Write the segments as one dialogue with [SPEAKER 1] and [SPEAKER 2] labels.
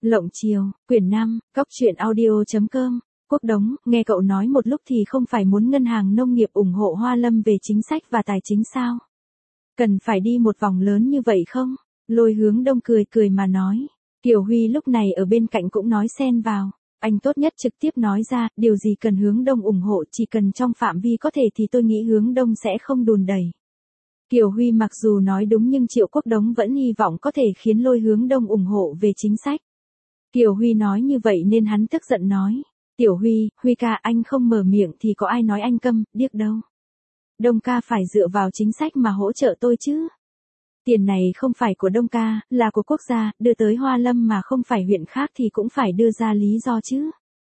[SPEAKER 1] Lộng Chiều, quyển 5, cóc truyện audio.com. Quốc Đống, nghe cậu nói một lúc thì không phải muốn ngân hàng nông nghiệp ủng hộ Hoa Lâm về chính sách và tài chính sao? Cần phải đi một vòng lớn như vậy không? Lôi Hướng Đông cười cười mà nói. Kiều Huy lúc này ở bên cạnh cũng nói xen vào. Anh tốt nhất trực tiếp nói ra, điều gì cần Hướng Đông ủng hộ, chỉ cần trong phạm vi có thể thì tôi nghĩ Hướng Đông sẽ không đùn đẩy. Kiều Huy mặc dù nói đúng nhưng Triệu Quốc Đống vẫn hy vọng có thể khiến Lôi Hướng Đông ủng hộ về chính sách. Kiều Huy nói như vậy nên hắn tức giận nói. Tiểu Huy, Huy ca, anh không mở miệng thì có ai nói anh câm, điếc đâu. Đông ca phải dựa vào chính sách mà hỗ trợ tôi chứ. Tiền này không phải của Đông ca, là của quốc gia, đưa tới Hoa Lâm mà không phải huyện khác thì cũng phải đưa ra lý do chứ.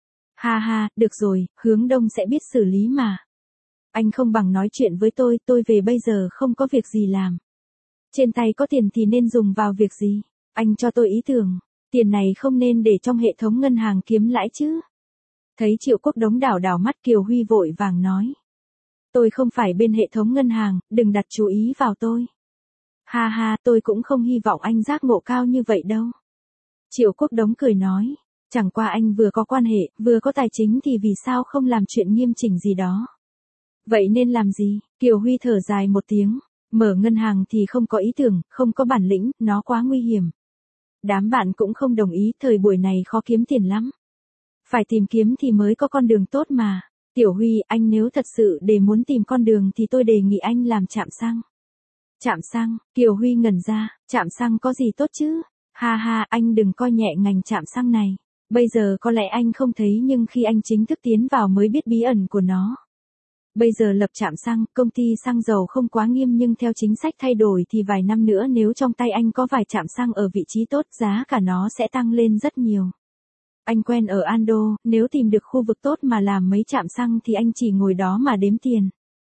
[SPEAKER 1] Ha ha, được rồi, Hướng Đông sẽ biết xử lý mà. Anh không bằng nói chuyện với tôi về bây giờ không có việc gì làm. Trên tay có tiền thì nên dùng vào việc gì? Anh cho tôi ý tưởng, tiền này không nên để trong hệ thống ngân hàng kiếm lãi chứ. Thấy Triệu Quốc Đống đảo đảo mắt, Kiều Huy vội vàng nói. Tôi không phải bên hệ thống ngân hàng, đừng đặt chú ý vào tôi. Ha ha, tôi cũng không hy vọng anh giác ngộ cao như vậy đâu. Triệu Quốc Đống cười nói, chẳng qua anh vừa có quan hệ, vừa có tài chính thì vì sao không làm chuyện nghiêm chỉnh gì đó. Vậy nên làm gì? Kiều Huy thở dài một tiếng, mở ngân hàng thì không có ý tưởng, không có bản lĩnh, nó quá nguy hiểm. Đám bạn cũng không đồng ý, thời buổi này khó kiếm tiền lắm. Phải tìm kiếm thì mới có con đường tốt mà. Tiểu Huy, anh nếu thật sự để muốn tìm con đường thì tôi đề nghị anh làm trạm xăng. Trạm xăng? Kiều Huy ngẩn ra, trạm xăng có gì tốt chứ? Ha ha, anh đừng coi nhẹ ngành trạm xăng này. Bây giờ có lẽ anh không thấy nhưng khi anh chính thức tiến vào mới biết bí ẩn của nó. Bây giờ lập trạm xăng, công ty xăng dầu không quá nghiêm nhưng theo chính sách thay đổi thì vài năm nữa nếu trong tay anh có vài trạm xăng ở vị trí tốt, giá cả nó sẽ tăng lên rất nhiều. Anh quen ở Ando, nếu tìm được khu vực tốt mà làm mấy trạm xăng thì anh chỉ ngồi đó mà đếm tiền.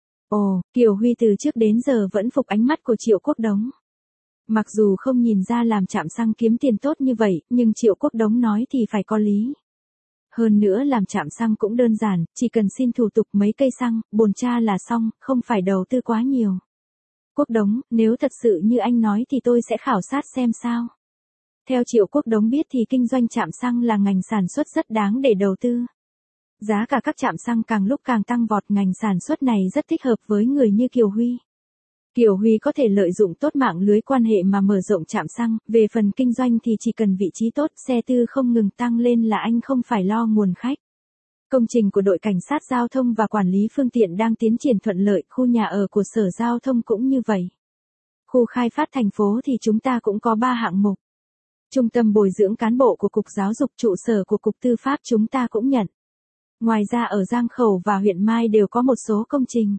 [SPEAKER 1] Ồ, Kiều Huy từ trước đến giờ vẫn phục ánh mắt của Triệu Quốc Đống. Mặc dù không nhìn ra làm trạm xăng kiếm tiền tốt như vậy, nhưng Triệu Quốc Đống nói thì phải có lý. Hơn nữa làm trạm xăng cũng đơn giản, chỉ cần xin thủ tục mấy cây xăng, bồn tra là xong, không phải đầu tư quá nhiều. Quốc Đống, nếu thật sự như anh nói thì tôi sẽ khảo sát xem sao. Theo Triệu Quốc Đống biết thì kinh doanh trạm xăng là ngành sản xuất rất đáng để đầu tư. Giá cả các trạm xăng càng lúc càng tăng vọt, ngành sản xuất này rất thích hợp với người như Kiều Huy. Kiều Huy có thể lợi dụng tốt mạng lưới quan hệ mà mở rộng trạm xăng, về phần kinh doanh thì chỉ cần vị trí tốt, xe tư không ngừng tăng lên là anh không phải lo nguồn khách. Công trình của đội cảnh sát giao thông và quản lý phương tiện đang tiến triển thuận lợi, khu nhà ở của Sở Giao thông cũng như vậy. Khu khai phát thành phố thì chúng ta cũng có 3 hạng mục. Trung tâm bồi dưỡng cán bộ của Cục Giáo dục, trụ sở của Cục Tư pháp chúng ta cũng nhận. Ngoài ra ở Giang Khẩu và huyện Mai đều có một số công trình.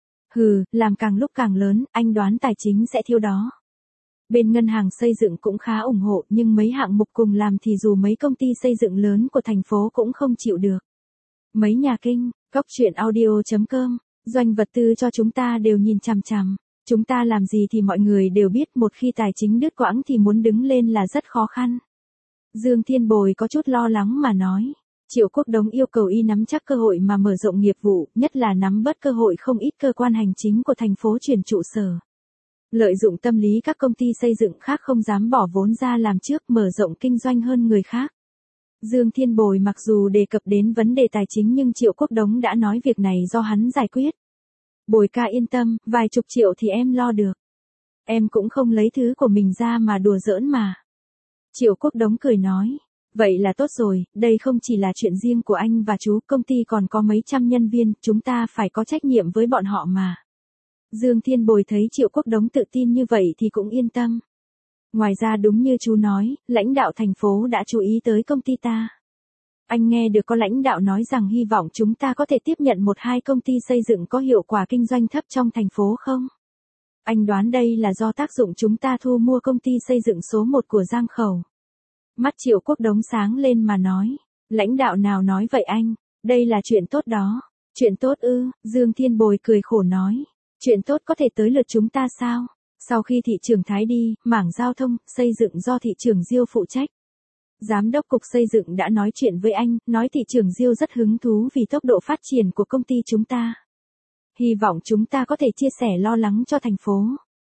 [SPEAKER 1] Hừ, làm càng lúc càng lớn, anh đoán tài chính sẽ thiếu đó. Bên ngân hàng xây dựng cũng khá ủng hộ nhưng mấy hạng mục cùng làm thì dù mấy công ty xây dựng lớn của thành phố cũng không chịu được. Mấy nhà kinh, cóc truyện audio.com, doanh vật tư cho chúng ta đều nhìn chằm chằm. Chúng ta làm gì thì mọi người đều biết, một khi tài chính đứt quãng thì muốn đứng lên là rất khó khăn. Dương Thiên Bồi có chút lo lắng mà nói. Triệu Quốc Đống yêu cầu y nắm chắc cơ hội mà mở rộng nghiệp vụ, nhất là nắm bắt cơ hội không ít cơ quan hành chính của thành phố chuyển trụ sở. Lợi dụng tâm lý các công ty xây dựng khác không dám bỏ vốn ra làm trước, mở rộng kinh doanh hơn người khác. Dương Thiên Bồi mặc dù đề cập đến vấn đề tài chính nhưng Triệu Quốc Đống đã nói việc này do hắn giải quyết. Bồi ca yên tâm, vài chục triệu thì em lo được. Em cũng không lấy thứ của mình ra mà đùa giỡn mà. Triệu Quốc Đống cười nói. Vậy là tốt rồi, đây không chỉ là chuyện riêng của anh và chú, công ty còn có mấy trăm nhân viên, chúng ta phải có trách nhiệm với bọn họ mà. Dương Thiên Bồi thấy Triệu Quốc Đống tự tin như vậy thì cũng yên tâm. Ngoài ra đúng như chú nói, lãnh đạo thành phố đã chú ý tới công ty ta. Anh nghe được có lãnh đạo nói rằng hy vọng chúng ta có thể tiếp nhận 1-2 công ty xây dựng có hiệu quả kinh doanh thấp trong thành phố không? Anh đoán đây là do tác dụng chúng ta thu mua công ty xây dựng số 1 của Giang Khẩu. Mắt Triệu Quốc Đống sáng lên mà nói. Lãnh đạo nào nói vậy anh? Đây là chuyện tốt đó. Chuyện tốt ư? Dương Thiên Bồi cười khổ nói. Chuyện tốt có thể tới lượt chúng ta sao? Sau khi thị trưởng Thái đi, mảng giao thông, xây dựng do thị trưởng Diêu phụ trách. Giám đốc cục xây dựng đã nói chuyện với anh, nói thị trưởng Diêu rất hứng thú vì tốc độ phát triển của công ty chúng ta. Hy vọng chúng ta có thể chia sẻ lo lắng cho thành phố.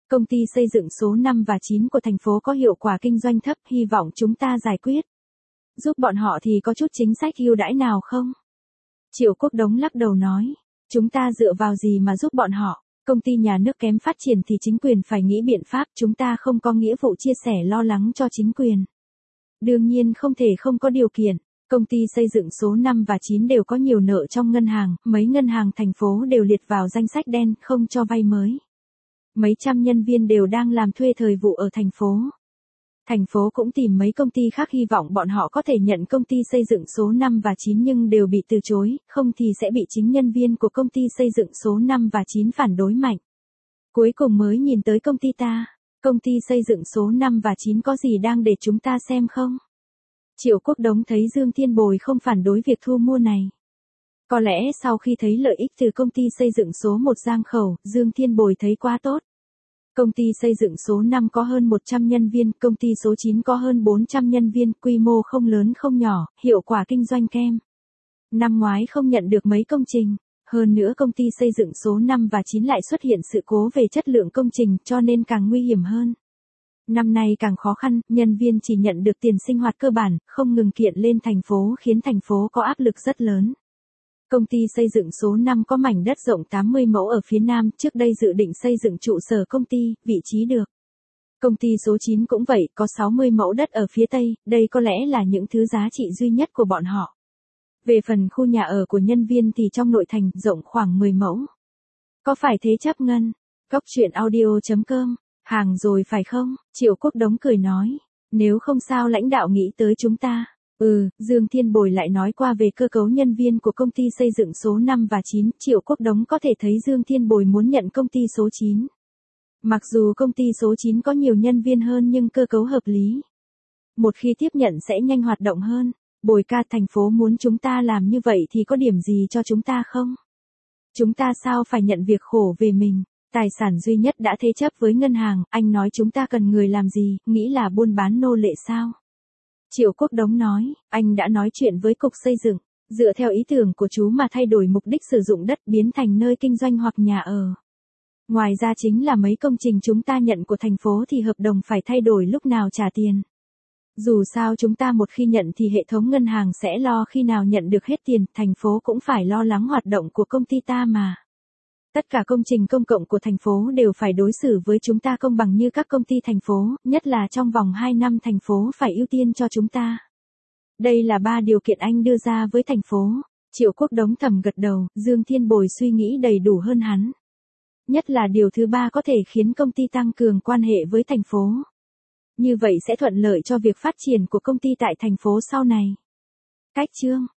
[SPEAKER 1] Công ty xây dựng số 5 và 9 của thành phố có hiệu quả kinh doanh thấp, hy vọng chúng ta giải quyết. Giúp bọn họ thì có chút chính sách ưu đãi nào không? Triệu Quốc Đống lắc đầu nói, chúng ta dựa vào gì mà giúp bọn họ? Công ty nhà nước kém phát triển thì chính quyền phải nghĩ biện pháp, chúng ta không có nghĩa vụ chia sẻ lo lắng cho chính quyền. Đương nhiên không thể không có điều kiện. Công ty xây dựng số 5 và 9 đều có nhiều nợ trong ngân hàng, mấy ngân hàng thành phố đều liệt vào danh sách đen, không cho vay mới. Mấy trăm nhân viên đều đang làm thuê thời vụ ở thành phố. Thành phố cũng tìm mấy công ty khác hy vọng bọn họ có thể nhận công ty xây dựng số 5 và 9 nhưng đều bị từ chối, không thì sẽ bị chính nhân viên của công ty xây dựng số 5 và 9 phản đối mạnh. Cuối cùng mới nhìn tới công ty ta. Công ty xây dựng số 5 và 9 có gì đang để chúng ta xem không? Triệu Quốc Đống thấy Dương Thiên Bồi không phản đối việc thu mua này. Có lẽ sau khi thấy lợi ích từ công ty xây dựng số 1 Giang Khẩu, Dương Thiên Bồi thấy quá tốt. Công ty xây dựng số 5 có hơn 100 nhân viên, công ty số 9 có hơn 400 nhân viên, quy mô không lớn không nhỏ, hiệu quả kinh doanh kem. Năm ngoái không nhận được mấy công trình. Hơn nữa công ty xây dựng số 5 và 9 lại xuất hiện sự cố về chất lượng công trình cho nên càng nguy hiểm hơn. Năm nay càng khó khăn, nhân viên chỉ nhận được tiền sinh hoạt cơ bản, không ngừng kiện lên thành phố khiến thành phố có áp lực rất lớn. Công ty xây dựng số 5 có mảnh đất rộng 80 mẫu ở phía nam, trước đây dự định xây dựng trụ sở công ty, vị trí được. Công ty số 9 cũng vậy, có 60 mẫu đất ở phía tây, đây có lẽ là những thứ giá trị duy nhất của bọn họ. Về phần khu nhà ở của nhân viên thì trong nội thành, rộng khoảng 10 mẫu. Có phải thế chấp ngân? Góc chuyện audio.com, hàng rồi phải không? Triệu Quốc Đống cười nói, nếu không sao lãnh đạo nghĩ tới chúng ta. Dương Thiên Bồi lại nói qua về cơ cấu nhân viên của công ty xây dựng số 5 và 9, Triệu Quốc Đống có thể thấy Dương Thiên Bồi muốn nhận công ty số 9. Mặc dù công ty số 9 có nhiều nhân viên hơn nhưng cơ cấu hợp lý. Một khi tiếp nhận sẽ nhanh hoạt động hơn. Bồi ca, thành phố muốn chúng ta làm như vậy thì có điểm gì cho chúng ta không? Chúng ta sao phải nhận việc khổ về mình? Tài sản duy nhất đã thế chấp với ngân hàng, anh nói chúng ta cần người làm gì, nghĩ là buôn bán nô lệ sao? Triệu Quốc Đống nói, anh đã nói chuyện với cục xây dựng, dựa theo ý tưởng của chú mà thay đổi mục đích sử dụng đất biến thành nơi kinh doanh hoặc nhà ở. Ngoài ra chính là mấy công trình chúng ta nhận của thành phố thì hợp đồng phải thay đổi lúc nào trả tiền. Dù sao chúng ta một khi nhận thì hệ thống ngân hàng sẽ lo khi nào nhận được hết tiền, thành phố cũng phải lo lắng hoạt động của công ty ta mà. Tất cả công trình công cộng của thành phố đều phải đối xử với chúng ta công bằng như các công ty thành phố, nhất là trong vòng 2 năm thành phố phải ưu tiên cho chúng ta. Đây là 3 điều kiện anh đưa ra với thành phố. Triệu Quốc Đống thầm gật đầu, Dương Thiên Bồi suy nghĩ đầy đủ hơn hắn. Nhất là điều thứ 3 có thể khiến công ty tăng cường quan hệ với thành phố. Như vậy sẽ thuận lợi cho việc phát triển của công ty tại thành phố sau này. Cách chương